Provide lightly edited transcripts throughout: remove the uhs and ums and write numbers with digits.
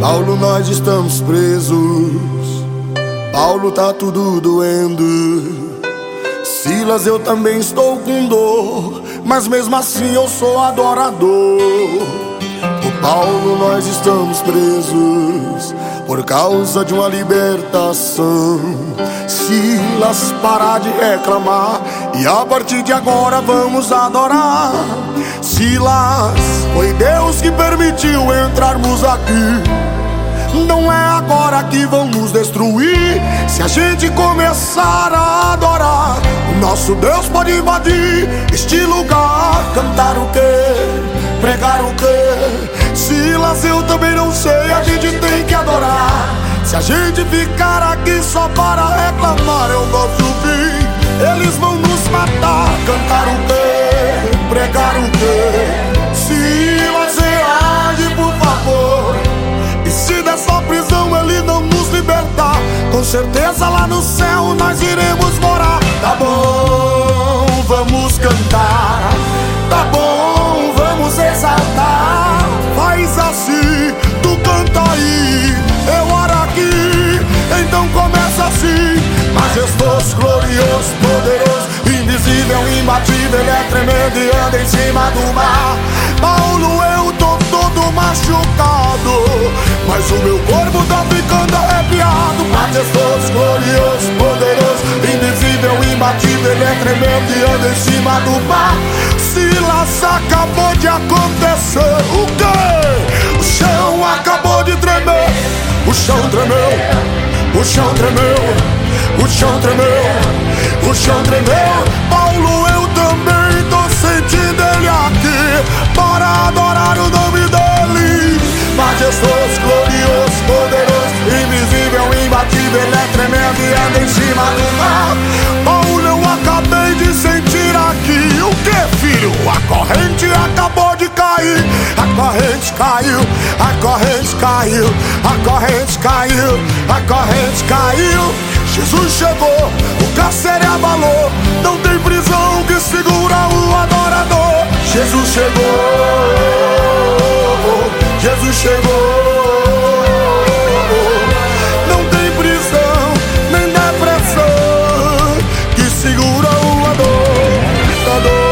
Paulo, nós estamos presos. Paulo, tá tudo doendo. Silas, eu também estou com dor, mas mesmo assim eu sou adorador. Ô Paulo, nós estamos presos por causa de uma libertação. Silas, parar de reclamar e a partir de agora vamos adorar. Silas, foi Deus que permitiu entrarmos aqui. Não é agora que vão nos destruir. Se a gente começar a adorar, o nosso Deus pode invadir este lugar. Cantar o quê? Pregar o quê? Silas, eu também não sei, a gente tem que adorar. Se a gente ficar aqui só para reclamar, é o nosso fim, eles vão nos matar. Cantar o quê? Pregar o quê? Silas, reage por favor. E se dessa prisão ele não nos libertar, com certeza lá no céu nós iremos morar. Tá bom, vamos cantar. Tá bom, vamos exaltar. Faz assim, tu canta aí, eu oro aqui. Então começa assim. Majestoso, glorioso, poderoso, invisível, imbatível, ele é tremendo e anda em cima do mar. Paulo, eu tô todo machucado, mas o meu corpo tá ficando arrepiado. Majestoso, glorioso, poderoso, invisível, imbatível, ele é tremendo e anda em cima do mar. Silas, acabou de acontecer o quê? O chão acabou de tremer. O chão tremeu, o chão tremeu, o chão tremeu, o chão tremeu. Paulo, eu também tô sentindo ele aqui. Bora adorar o nome dele. Majestoso, glorioso, poderoso, invisível, imbatível, ele é tremendo e anda em cima do mar. Paulo, eu acabei de sentir aqui. O que, filho? A corrente acabou de cair. A corrente caiu, a corrente caiu, a corrente caiu, a corrente caiu. Jesus chegou, o cárcere abalou. Não tem prisão que segura o adorador. Jesus chegou, Jesus chegou. Não tem prisão, nem depressão que segura o adorador.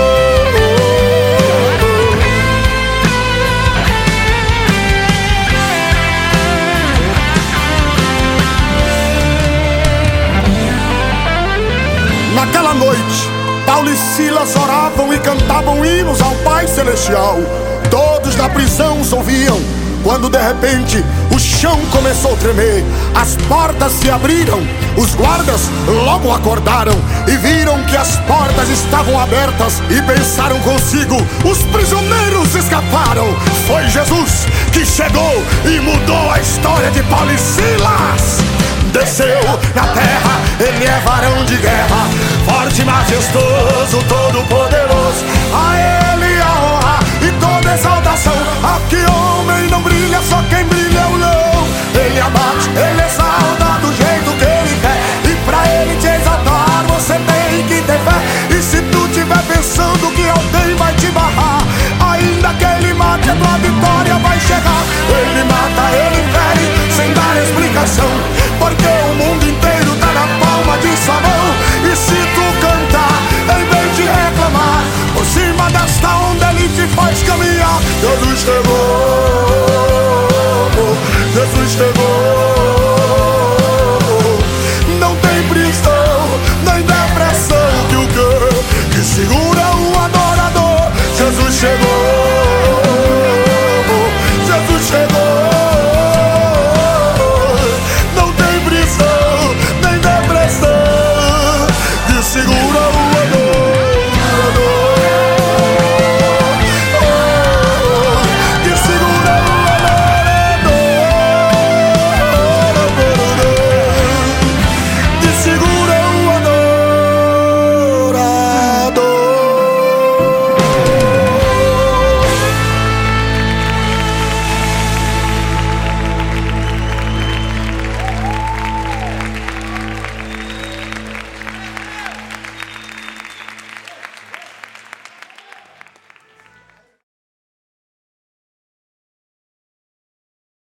Naquela noite, Paulo e Silas oravam e cantavam hinos ao Pai Celestial. Todos da prisão os ouviam, quando de repente o chão começou a tremer. As portas se abriram, os guardas logo acordaram e viram que as portas estavam abertas e pensaram consigo: os prisioneiros escaparam. Foi Jesus que chegou e mudou a história de Paulo e Silas. Desceu na terra, ele é varão de guerra, forte, majestoso, todo poderoso. A ele a honra e toda exaltação. Aqui homem não brilha, só quem brilha